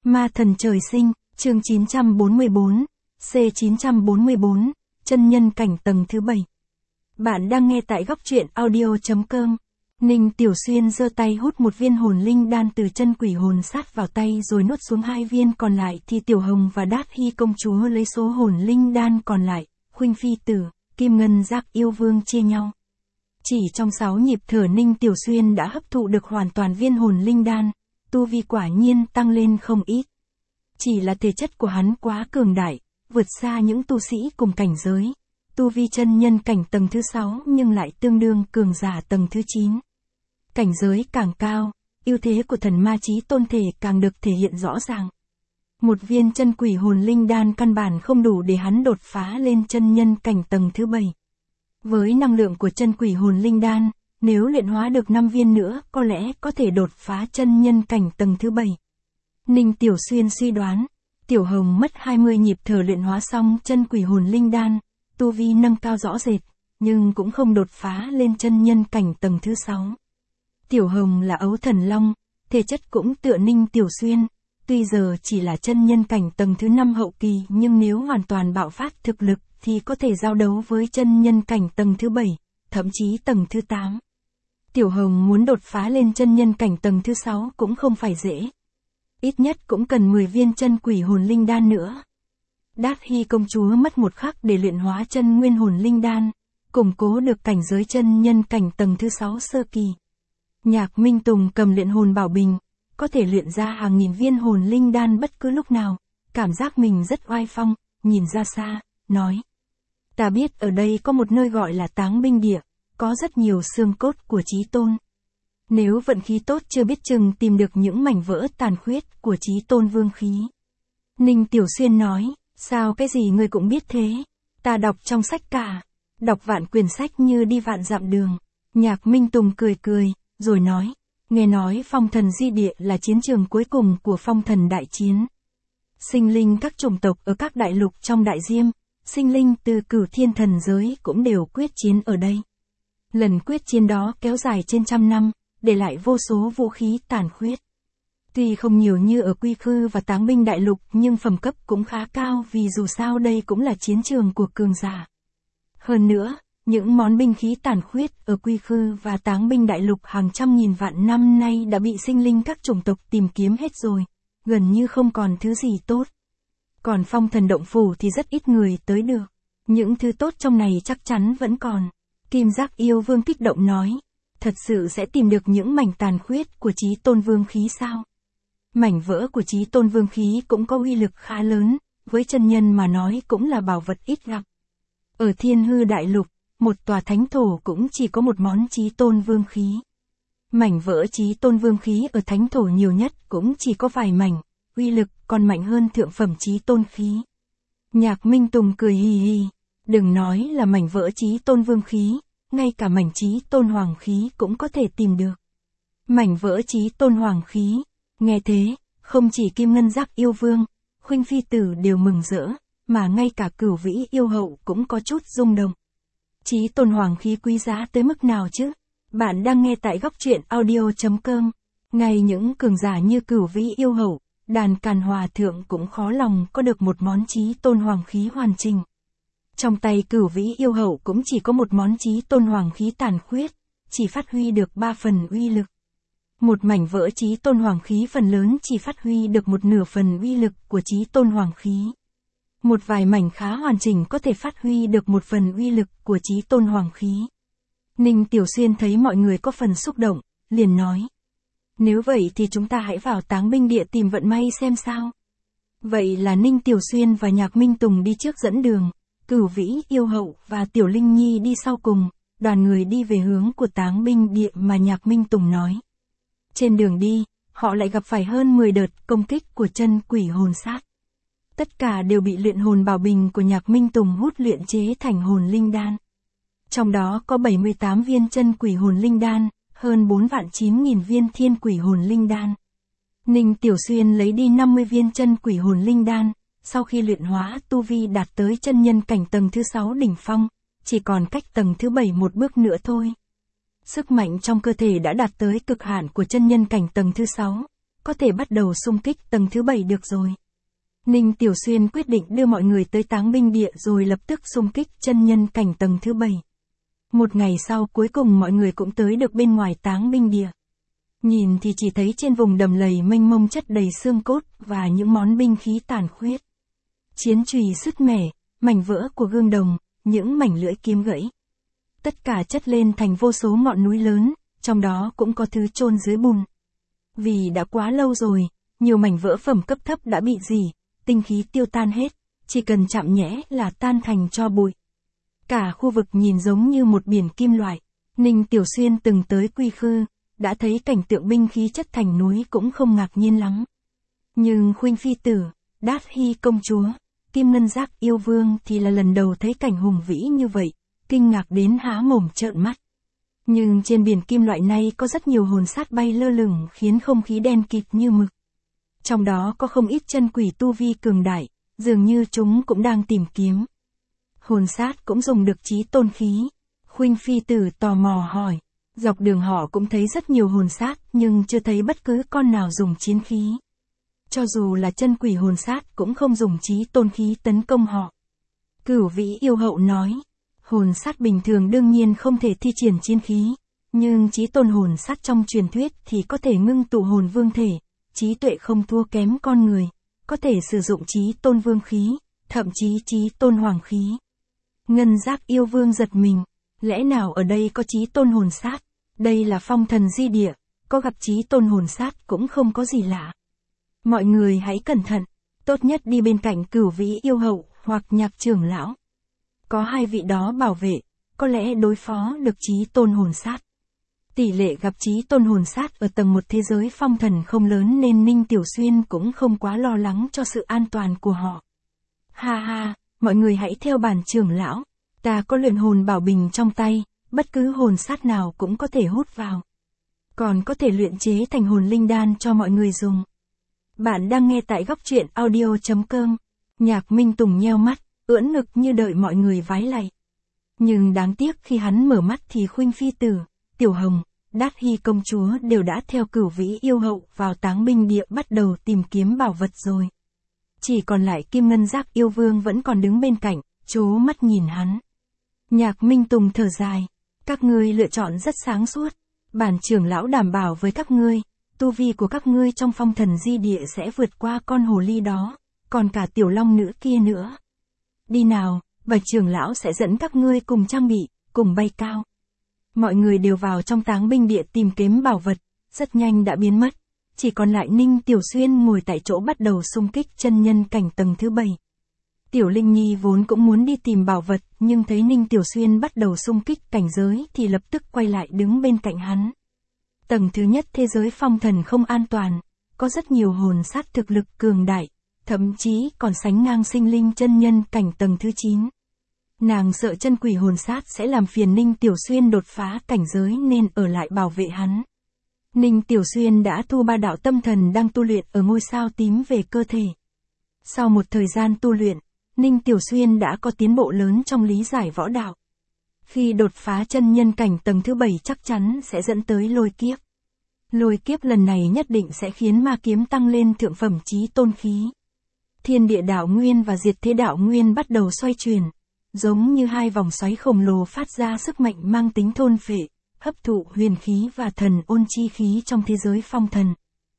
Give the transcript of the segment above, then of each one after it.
Ma thần trời sinh, chương 944, C944, chân nhân cảnh tầng thứ 7. Bạn đang nghe tại góc truyện audio.com. Ninh Tiểu Xuyên giơ tay hút một viên hồn linh đan từ chân quỷ hồn sát vào tay rồi nuốt xuống 2 viên còn lại thì Tiểu Hồng và Đát Hy công chúa lấy số hồn linh đan còn lại, Khuynh Phi Tử, Kim Ngân Giác yêu vương chia nhau. Chỉ trong 6 nhịp thở Ninh Tiểu Xuyên đã hấp thụ được hoàn toàn viên hồn linh đan, tu vi quả nhiên tăng lên không ít. Chỉ là thể chất của hắn quá cường đại, vượt xa những tu sĩ cùng cảnh giới. Tu vi chân nhân cảnh tầng thứ 6 nhưng lại tương đương cường giả tầng thứ 9. Cảnh giới càng cao, ưu thế của thần ma chí tôn thể càng được thể hiện rõ ràng. Một viên chân quỷ hồn linh đan căn bản không đủ để hắn đột phá lên chân nhân cảnh tầng thứ 7. Với năng lượng của chân quỷ hồn linh đan, nếu luyện hóa được 5 viên nữa có lẽ có thể đột phá chân nhân cảnh tầng thứ 7. Ninh Tiểu Xuyên suy đoán, Tiểu Hồng mất 20 nhịp thở luyện hóa xong chân quỷ hồn linh đan, tu vi nâng cao rõ rệt, nhưng cũng không đột phá lên chân nhân cảnh tầng thứ 6. Tiểu Hồng là ấu thần long, thể chất cũng tựa Ninh Tiểu Xuyên, tuy giờ chỉ là chân nhân cảnh tầng thứ 5 hậu kỳ nhưng nếu hoàn toàn bạo phát thực lực thì có thể giao đấu với chân nhân cảnh tầng thứ 7, thậm chí tầng thứ 8. Tiểu Hồng muốn đột phá lên chân nhân cảnh tầng thứ 6 cũng không phải dễ. Ít nhất cũng cần 10 viên chân quỷ hồn linh đan nữa. Đát Hy công chúa mất một khắc để luyện hóa chân nguyên hồn linh đan, củng cố được cảnh giới chân nhân cảnh tầng thứ 6 sơ kỳ. Nhạc Minh Tùng cầm luyện hồn bảo bình, có thể luyện ra hàng nghìn viên hồn linh đan bất cứ lúc nào, cảm giác mình rất oai phong, nhìn ra xa, nói. Ta biết ở đây có một nơi gọi là Táng Binh Địa, có rất nhiều xương cốt của Chí Tôn. Nếu vận khí tốt chưa biết chừng tìm được những mảnh vỡ tàn khuyết của Chí Tôn vương khí. Ninh Tiểu Xuyên nói, sao cái gì ngươi cũng biết thế? Ta đọc trong sách cả, đọc vạn quyển sách như đi vạn dặm đường. Nhạc Minh Tùng cười cười, rồi nói, nghe nói Phong Thần Di Địa là chiến trường cuối cùng của Phong Thần Đại Chiến. Sinh linh các chủng tộc ở các đại lục trong Đại Diêm, sinh linh từ Cửu Thiên thần giới cũng đều quyết chiến ở đây. Lần quyết chiến đó kéo dài trên 100 năm, để lại vô số vũ khí tàn khuyết. Tuy không nhiều như ở Quy Khư và Táng Binh Đại Lục nhưng phẩm cấp cũng khá cao vì dù sao đây cũng là chiến trường của cường giả. Hơn nữa, những món binh khí tàn khuyết ở Quy Khư và Táng Binh Đại Lục hàng trăm nghìn vạn năm nay đã bị sinh linh các chủng tộc tìm kiếm hết rồi, gần như không còn thứ gì tốt. Còn Phong Thần Động Phủ thì rất ít người tới được. Những thứ tốt trong này chắc chắn vẫn còn. Kim Giác yêu vương kích động nói. Thật sự sẽ tìm được những mảnh tàn khuyết của Chí Tôn vương khí sao? Mảnh vỡ của Chí Tôn vương khí cũng có uy lực khá lớn, với chân nhân mà nói cũng là bảo vật ít gặp. Ở Thiên Hư Đại Lục, một tòa thánh thổ cũng chỉ có một món Chí Tôn vương khí. Mảnh vỡ Chí Tôn vương khí ở thánh thổ nhiều nhất cũng chỉ có vài mảnh, uy lực còn mạnh hơn thượng phẩm Chí Tôn khí. Nhạc Minh Tùng cười hì hì, đừng nói là mảnh vỡ Chí Tôn vương khí, ngay cả mảnh Chí Tôn hoàng khí cũng có thể tìm được. Mảnh vỡ Chí Tôn hoàng khí, nghe thế, không chỉ Kim Ngân Giác yêu vương, Khuynh Phi Tử đều mừng rỡ, mà ngay cả Cửu Vĩ yêu hậu cũng có chút rung động. Chí Tôn hoàng khí quý giá tới mức nào chứ? Bạn đang nghe tại góc truyện audio.com. Ngay những cường giả như Cửu Vĩ yêu hậu, Đàn Càn Hòa thượng cũng khó lòng có được một món Chí Tôn hoàng khí hoàn chỉnh. Trong tay Cửu Vĩ yêu hậu cũng chỉ có một món Chí Tôn hoàng khí tàn khuyết, chỉ phát huy được 3 phần uy lực. Một mảnh vỡ Chí Tôn hoàng khí phần lớn chỉ phát huy được 1/2 phần uy lực của Chí Tôn hoàng khí. Một vài mảnh khá hoàn chỉnh có thể phát huy được 1 phần uy lực của Chí Tôn hoàng khí. Ninh Tiểu Xuyên thấy mọi người có phần xúc động, liền nói. Nếu vậy thì chúng ta hãy vào Táng Binh Địa tìm vận may xem sao. Vậy là Ninh Tiểu Xuyên và Nhạc Minh Tùng đi trước dẫn đường, Cửu Vĩ yêu hậu và Tiểu Linh Nhi đi sau cùng, đoàn người đi về hướng của Táng Binh Địa mà Nhạc Minh Tùng nói. Trên đường đi, họ lại gặp phải hơn 10 đợt công kích của chân quỷ hồn sát. Tất cả đều bị luyện hồn bảo bình của Nhạc Minh Tùng hút luyện chế thành hồn linh đan. Trong đó có 78 viên chân quỷ hồn linh đan, hơn 4.900.000 viên thiên quỷ hồn linh đan. Ninh Tiểu Xuyên lấy đi 50 viên chân quỷ hồn linh đan, sau khi luyện hóa tu vi đạt tới chân nhân cảnh tầng thứ 6 đỉnh phong, chỉ còn cách tầng thứ 7 một bước nữa thôi. Sức mạnh trong cơ thể đã đạt tới cực hạn của chân nhân cảnh tầng thứ 6, có thể bắt đầu xung kích tầng thứ 7 được rồi. Ninh Tiểu Xuyên quyết định đưa mọi người tới Táng Binh Địa rồi lập tức xung kích chân nhân cảnh tầng thứ 7. Một ngày sau cuối cùng mọi người cũng tới được bên ngoài Táng Binh Địa. Nhìn thì chỉ thấy trên vùng đầm lầy mênh mông chất đầy xương cốt và những món binh khí tàn khuyết. Chiến chùy sứt mẻ, mảnh vỡ của gương đồng, những mảnh lưỡi kiếm gãy. Tất cả chất lên thành vô số ngọn núi lớn, trong đó cũng có thứ chôn dưới bùn. Vì đã quá lâu rồi, nhiều mảnh vỡ phẩm cấp thấp đã bị rỉ, tinh khí tiêu tan hết, chỉ cần chạm nhẽ là tan thành tro bụi. Cả khu vực nhìn giống như một biển kim loại. Ninh Tiểu Xuyên từng tới Quy Khư, đã thấy cảnh tượng binh khí chất thành núi cũng không ngạc nhiên lắm. Nhưng Khuynh Phi Tử, Đát Hy công chúa, Kim Ngân Giác yêu vương thì là lần đầu thấy cảnh hùng vĩ như vậy, kinh ngạc đến há mồm trợn mắt. Nhưng trên biển kim loại này có rất nhiều hồn sát bay lơ lửng khiến không khí đen kịt như mực. Trong đó có không ít chân quỷ tu vi cường đại, dường như chúng cũng đang tìm kiếm. Hồn sát cũng dùng được chí tôn khí. Khuynh Phi Tử tò mò hỏi. Dọc đường họ cũng thấy rất nhiều hồn sát nhưng chưa thấy bất cứ con nào dùng chiến khí. Cho dù là chân quỷ hồn sát cũng không dùng chí tôn khí tấn công họ. Cửu Vĩ Yêu Hậu nói. Hồn sát bình thường đương nhiên không thể thi triển chiến khí. Nhưng chí tôn hồn sát trong truyền thuyết thì có thể ngưng tụ hồn vương thể. Trí tuệ không thua kém con người. Có thể sử dụng chí tôn vương khí, thậm chí chí tôn hoàng khí. Ngân Giác yêu vương giật mình. Lẽ nào ở đây có chí tôn hồn sát? Đây là phong thần di địa, có gặp chí tôn hồn sát cũng không có gì lạ. Mọi người hãy cẩn thận, tốt nhất đi bên cạnh Cửu Vĩ Yêu Hậu hoặc Nhạc trưởng lão. Có hai vị đó bảo vệ, có lẽ đối phó được chí tôn hồn sát. Tỷ lệ gặp chí tôn hồn sát ở tầng 1 thế giới phong thần không lớn nên Ninh Tiểu Xuyên cũng không quá lo lắng cho sự an toàn của họ. Ha ha, mọi người hãy theo bản trưởng lão, ta có luyện hồn bảo bình trong tay. Bất cứ hồn sát nào cũng có thể hút vào. Còn có thể luyện chế thành hồn linh đan cho mọi người dùng. Bạn đang nghe tại góc truyện audio.com. Nhạc Minh Tùng nheo mắt, ưỡn ngực như đợi mọi người vái lạy. Nhưng đáng tiếc khi hắn mở mắt thì Khuynh Phi Tử, Tiểu Hồng, Đát Hy công chúa đều đã theo Cửu Vĩ Yêu Hậu vào Táng Binh Địa bắt đầu tìm kiếm bảo vật rồi. Chỉ còn lại Kim Ngân Giác yêu vương vẫn còn đứng bên cạnh, trố mắt nhìn hắn. Nhạc Minh Tùng thở dài. Các ngươi lựa chọn rất sáng suốt. Bản trưởng lão đảm bảo với các ngươi, tu vi của các ngươi trong phong thần di địa sẽ vượt qua con hồ ly đó, còn cả tiểu long nữ kia nữa. Đi nào, bạch trưởng lão sẽ dẫn các ngươi cùng trang bị, cùng bay cao. Mọi người đều vào trong Táng Binh Địa tìm kiếm bảo vật, rất nhanh đã biến mất. Chỉ còn lại Ninh Tiểu Xuyên ngồi tại chỗ bắt đầu xung kích chân nhân cảnh tầng thứ 7. Tiểu Linh Nhi vốn cũng muốn đi tìm bảo vật, nhưng thấy Ninh Tiểu Xuyên bắt đầu xung kích cảnh giới thì lập tức quay lại đứng bên cạnh hắn. Tầng thứ nhất thế giới phong thần không an toàn, có rất nhiều hồn sát thực lực cường đại, thậm chí còn sánh ngang sinh linh chân nhân cảnh tầng thứ 9. Nàng sợ chân quỷ hồn sát sẽ làm phiền Ninh Tiểu Xuyên đột phá cảnh giới nên ở lại bảo vệ hắn. Ninh Tiểu Xuyên đã thu 3 đạo tâm thần đang tu luyện ở ngôi sao tím về cơ thể. Sau một thời gian tu luyện, Ninh Tiểu Xuyên đã có tiến bộ lớn trong lý giải võ đạo. Khi đột phá chân nhân cảnh tầng thứ 7 chắc chắn sẽ dẫn tới lôi kiếp. Lôi kiếp lần này nhất định sẽ khiến ma kiếm tăng lên thượng phẩm chí tôn khí. Thiên địa đạo nguyên và diệt thế đạo nguyên bắt đầu xoay chuyển, giống như hai vòng xoáy khổng lồ phát ra sức mạnh mang tính thôn phệ, hấp thụ huyền khí và thần ôn chi khí trong thế giới phong thần.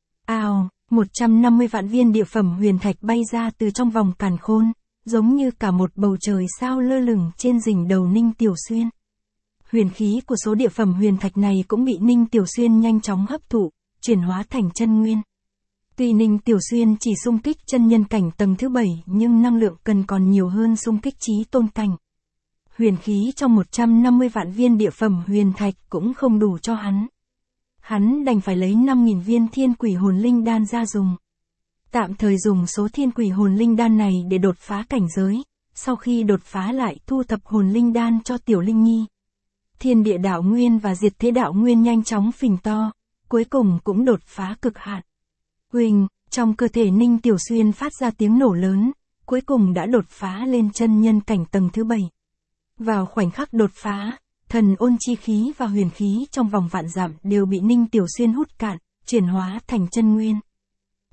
150 vạn viên địa phẩm huyền thạch bay ra từ trong vòng càn khôn, giống như cả một bầu trời sao lơ lửng trên đỉnh đầu Ninh Tiểu Xuyên. Huyền khí của số địa phẩm huyền thạch này cũng bị Ninh Tiểu Xuyên nhanh chóng hấp thụ, chuyển hóa thành chân nguyên. Tuy Ninh Tiểu Xuyên chỉ xung kích chân nhân cảnh tầng thứ 7 nhưng năng lượng cần còn nhiều hơn xung kích chí tôn cảnh. Huyền khí trong 150 vạn viên địa phẩm huyền thạch cũng không đủ cho hắn. Hắn đành phải lấy 5.000 viên thiên quỷ hồn linh đan ra dùng. Tạm thời dùng số thiên quỷ hồn linh đan này để đột phá cảnh giới, sau khi đột phá lại thu thập hồn linh đan cho Tiểu Linh Nhi. Thiên địa đạo nguyên và diệt thế đạo nguyên nhanh chóng phình to, cuối cùng cũng đột phá cực hạn. Huỳnh, trong cơ thể Ninh Tiểu Xuyên phát ra tiếng nổ lớn, cuối cùng đã đột phá lên chân nhân cảnh tầng thứ 7. Vào khoảnh khắc đột phá, thần ôn chi khí và huyền khí trong vòng vạn dặm đều bị Ninh Tiểu Xuyên hút cạn, chuyển hóa thành chân nguyên.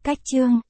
Cách chương